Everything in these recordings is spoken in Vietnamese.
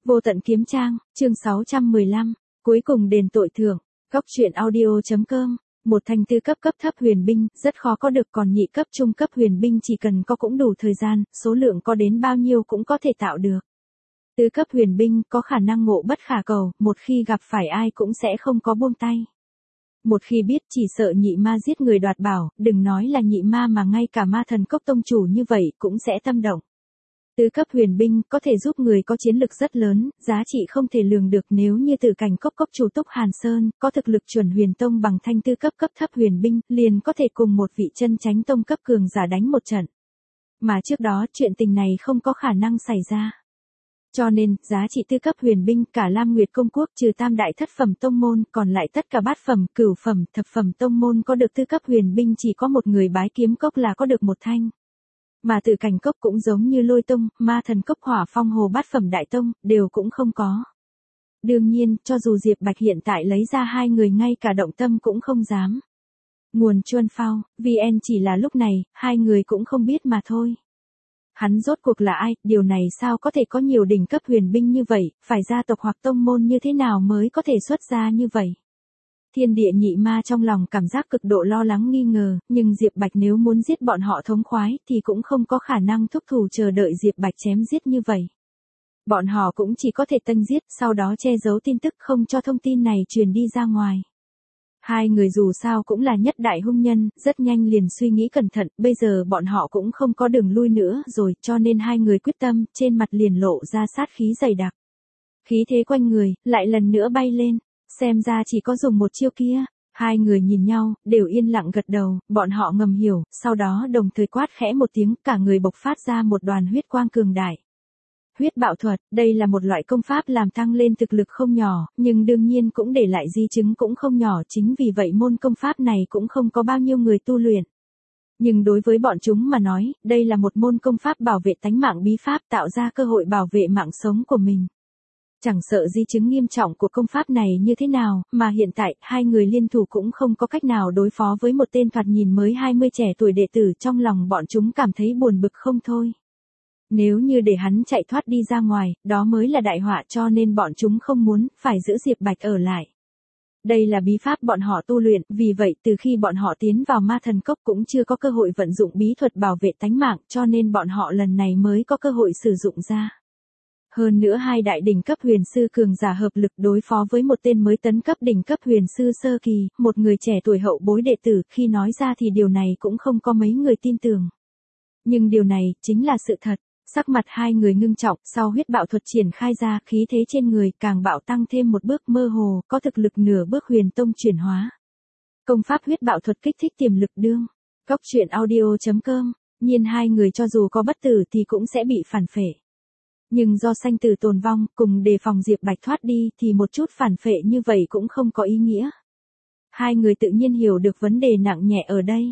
Vô tận kiếm trang, chương 615, cuối cùng đền tội thưởng, góc truyện audio.com. Một thanh tư cấp thấp huyền binh, rất khó có được, còn nhị cấp trung cấp huyền binh chỉ cần có cũng đủ thời gian, số lượng có đến bao nhiêu cũng có thể tạo được. Tứ cấp huyền binh có khả năng ngộ bất khả cầu, một khi gặp phải ai cũng sẽ không có buông tay. Một khi biết chỉ sợ nhị ma giết người đoạt bảo, đừng nói là nhị ma mà ngay cả ma thần cốc tông chủ như vậy cũng sẽ tâm động. Tứ cấp huyền binh có thể giúp người có chiến lực rất lớn, giá trị không thể lường được. Nếu như Tử Cảnh cốc chủ Túc Hàn Sơn có thực lực chuẩn huyền tông bằng thanh tư cấp thấp huyền binh, liền có thể cùng một vị chân chánh tông cấp cường giả đánh một trận. Mà trước đó chuyện tình này không có khả năng xảy ra. Cho nên, giá trị tư cấp huyền binh cả Lam Nguyệt Công Quốc trừ tam đại thất phẩm tông môn, còn lại tất cả bát phẩm, cửu phẩm, thập phẩm tông môn có được tư cấp huyền binh chỉ có một người. Bái Kiếm Cốc là có được một thanh. Mà Tử Cảnh cốc cũng giống như Lôi Tông, Ma Thần cốc, Hỏa Phong Hồ bát phẩm đại tông, đều cũng không có. Đương nhiên, cho dù Diệp Bạch hiện tại lấy ra hai người ngay cả động tâm cũng không dám. Nguồn Chuân Phao, VN chỉ là lúc này, hai người cũng không biết mà thôi. Hắn rốt cuộc là ai, điều này sao có thể có nhiều đỉnh cấp huyền binh như vậy, phải gia tộc hoặc tông môn như thế nào mới có thể xuất ra như vậy. Thiên địa nhị ma trong lòng cảm giác cực độ lo lắng nghi ngờ, nhưng Diệp Bạch nếu muốn giết bọn họ thống khoái thì cũng không có khả năng thúc thủ chờ đợi Diệp Bạch chém giết như vậy. Bọn họ cũng chỉ có thể tanh giết, sau đó che giấu tin tức không cho thông tin này truyền đi ra ngoài. Hai người dù sao cũng là nhất đại hung nhân, rất nhanh liền suy nghĩ cẩn thận, bây giờ bọn họ cũng không có đường lui nữa rồi, cho nên hai người quyết tâm, trên mặt liền lộ ra sát khí dày đặc. Khí thế quanh người, lại lần nữa bay lên. Xem ra chỉ có dùng một chiêu kia. Hai người nhìn nhau, đều yên lặng gật đầu, bọn họ ngầm hiểu, sau đó đồng thời quát khẽ một tiếng, cả người bộc phát ra một đoàn huyết quang cường đại. Huyết bạo thuật, đây là một loại công pháp làm tăng lên thực lực không nhỏ, nhưng đương nhiên cũng để lại di chứng cũng không nhỏ, chính vì vậy môn công pháp này cũng không có bao nhiêu người tu luyện. Nhưng đối với bọn chúng mà nói, đây là một môn công pháp bảo vệ tánh mạng bí pháp, tạo ra cơ hội bảo vệ mạng sống của mình. Chẳng sợ di chứng nghiêm trọng của công pháp này như thế nào, mà hiện tại, hai người liên thủ cũng không có cách nào đối phó với một tên thoạt nhìn mới 20 trẻ tuổi đệ tử, trong lòng bọn chúng cảm thấy buồn bực không thôi. Nếu như để hắn chạy thoát đi ra ngoài, đó mới là đại họa, cho nên bọn chúng không muốn, phải giữ Diệp Bạch ở lại. Đây là bí pháp bọn họ tu luyện, vì vậy từ khi bọn họ tiến vào Ma Thần Cốc cũng chưa có cơ hội vận dụng bí thuật bảo vệ tánh mạng, cho nên bọn họ lần này mới có cơ hội sử dụng ra. Hơn nữa hai đại đỉnh cấp huyền sư cường giả hợp lực đối phó với một tên mới tấn cấp đỉnh cấp huyền sư sơ kỳ, một người trẻ tuổi hậu bối đệ tử, khi nói ra thì điều này cũng không có mấy người tin tưởng. Nhưng điều này, chính là sự thật. Sắc mặt hai người ngưng trọng, sau huyết bạo thuật triển khai ra, khí thế trên người càng bạo tăng thêm một bước, mơ hồ, có thực lực nửa bước huyền tông chuyển hóa. Công pháp huyết bạo thuật kích thích tiềm lực đương. Góc truyện audio.com, nhiên hai người cho dù có bất tử thì cũng sẽ bị phản phệ. Nhưng do sanh tử tồn vong, cùng đề phòng Diệp Bạch thoát đi thì một chút phản phệ như vậy cũng không có ý nghĩa. Hai người tự nhiên hiểu được vấn đề nặng nhẹ ở đây.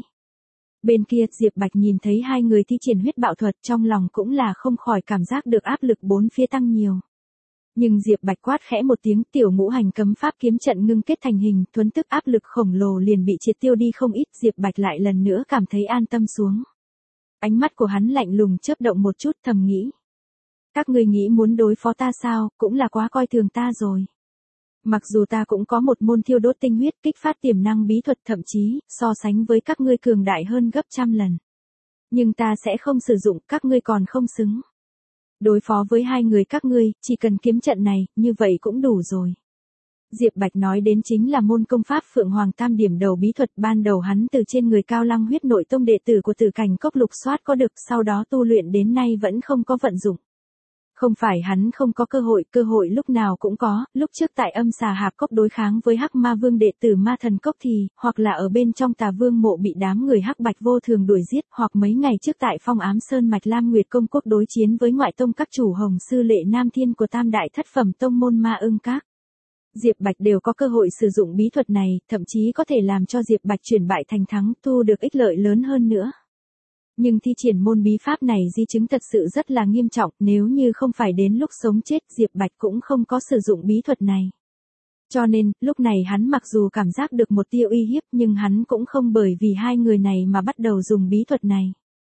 Bên kia, Diệp Bạch nhìn thấy hai người thi triển huyết bạo thuật, trong lòng cũng là không khỏi cảm giác được áp lực bốn phía tăng nhiều. Nhưng Diệp Bạch quát khẽ một tiếng, tiểu ngũ hành cấm pháp kiếm trận ngưng kết thành hình, thuấn tức áp lực khổng lồ liền bị triệt tiêu đi không ít, Diệp Bạch lại lần nữa cảm thấy an tâm xuống. Ánh mắt của hắn lạnh lùng chớp động một chút, thầm nghĩ. Các ngươi nghĩ muốn đối phó ta sao, cũng là quá coi thường ta rồi. Mặc dù ta cũng có một môn thiêu đốt tinh huyết, kích phát tiềm năng bí thuật, thậm chí, so sánh với các ngươi cường đại hơn gấp trăm lần. Nhưng ta sẽ không sử dụng, các ngươi còn không xứng. Đối phó với hai người các ngươi, chỉ cần kiếm trận này, như vậy cũng đủ rồi. Diệp Bạch nói đến chính là môn công pháp Phượng Hoàng Tam Điểm Đầu bí thuật, ban đầu hắn từ trên người Cao Lăng huyết nội tông đệ tử của Tử Cảnh cốc lục soát có được, sau đó tu luyện đến nay vẫn không có vận dụng. Không phải hắn không có cơ hội lúc nào cũng có, lúc trước tại Âm Xà Hạp Cốc đối kháng với Hắc Ma Vương đệ tử Ma Thần Cốc thì, hoặc là ở bên trong Tà Vương mộ bị đám người Hắc Bạch vô thường đuổi giết, hoặc mấy ngày trước tại Phong Ám Sơn mạch Lam Nguyệt Công Quốc đối chiến với ngoại tông các chủ Hồng Sư Lệ Nam Thiên của tam đại thất phẩm tông môn Ma Ưng Các. Diệp Bạch đều có cơ hội sử dụng bí thuật này, thậm chí có thể làm cho Diệp Bạch chuyển bại thành thắng, thu được ích lợi lớn hơn nữa. Nhưng thi triển môn bí pháp này di chứng thật sự rất là nghiêm trọng, nếu như không phải đến lúc sống chết, Diệp Bạch cũng không có sử dụng bí thuật này. Cho nên, lúc này hắn mặc dù cảm giác được một tia uy hiếp nhưng hắn cũng không bởi vì hai người này mà bắt đầu dùng bí thuật này.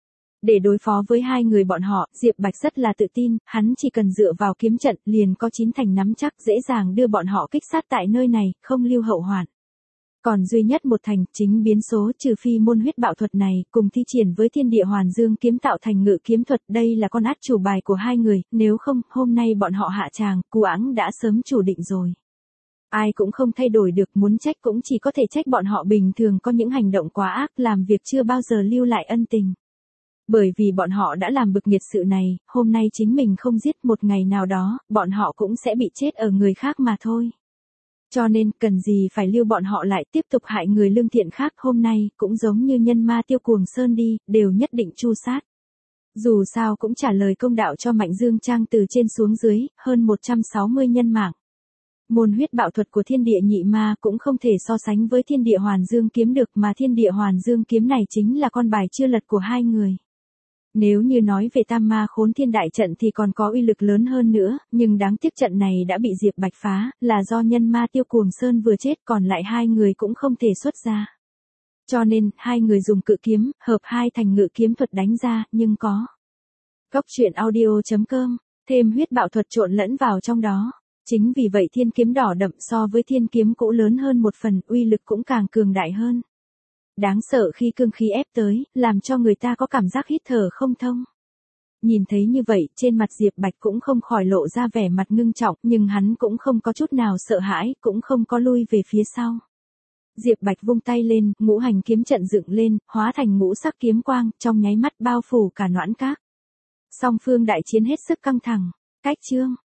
Để đối phó với hai người bọn họ, Diệp Bạch rất là tự tin, hắn chỉ cần dựa vào kiếm trận liền có 9 thành nắm chắc dễ dàng đưa bọn họ kích sát tại nơi này, không lưu hậu hoạn. Còn duy nhất một thành, chính biến số trừ phi môn huyết bạo thuật này, cùng thi triển với thiên địa hoàn dương kiếm tạo thành ngự kiếm thuật, đây là con át chủ bài của hai người, nếu không, hôm nay bọn họ hạ tràng, Cu Áng đã sớm chủ định rồi. Ai cũng không thay đổi được, muốn trách cũng chỉ có thể trách bọn họ bình thường có những hành động quá ác, làm việc chưa bao giờ lưu lại ân tình. Bởi vì bọn họ đã làm bực nghiệt sự này, hôm nay chính mình không giết, một ngày nào đó, bọn họ cũng sẽ bị chết ở người khác mà thôi. Cho nên, cần gì phải lưu bọn họ lại tiếp tục hại người lương thiện khác, hôm nay, cũng giống như nhân ma Tiêu Cuồng Sơn đi, đều nhất định tru sát. Dù sao cũng trả lời công đạo cho Mạnh Dương Trang từ trên xuống dưới, hơn 160 nhân mạng. Môn huyết bạo thuật của thiên địa nhị ma cũng không thể so sánh với thiên địa hoàn dương kiếm được, mà thiên địa hoàn dương kiếm này chính là con bài chưa lật của hai người. Nếu như nói về tam ma khốn thiên đại trận thì còn có uy lực lớn hơn nữa, nhưng đáng tiếc trận này đã bị Diệp Bạch phá, là do nhân ma Tiêu Cuồng Sơn vừa chết, còn lại hai người cũng không thể xuất ra. Cho nên, hai người dùng cự kiếm, hợp hai thành ngự kiếm thuật đánh ra, nhưng có. Góc truyện audio.com, thêm huyết bạo thuật trộn lẫn vào trong đó. Chính vì vậy thiên kiếm đỏ đậm so với thiên kiếm cũ lớn hơn một phần, uy lực cũng càng cường đại hơn. Đáng sợ khi cương khí ép tới, làm cho người ta có cảm giác hít thở không thông. Nhìn thấy như vậy, trên mặt Diệp Bạch cũng không khỏi lộ ra vẻ mặt ngưng trọng, nhưng hắn cũng không có chút nào sợ hãi, cũng không có lui về phía sau. Diệp Bạch vung tay lên, ngũ hành kiếm trận dựng lên, hóa thành ngũ sắc kiếm quang, trong nháy mắt bao phủ cả Noãn Các. Song phương đại chiến hết sức căng thẳng. Cách chương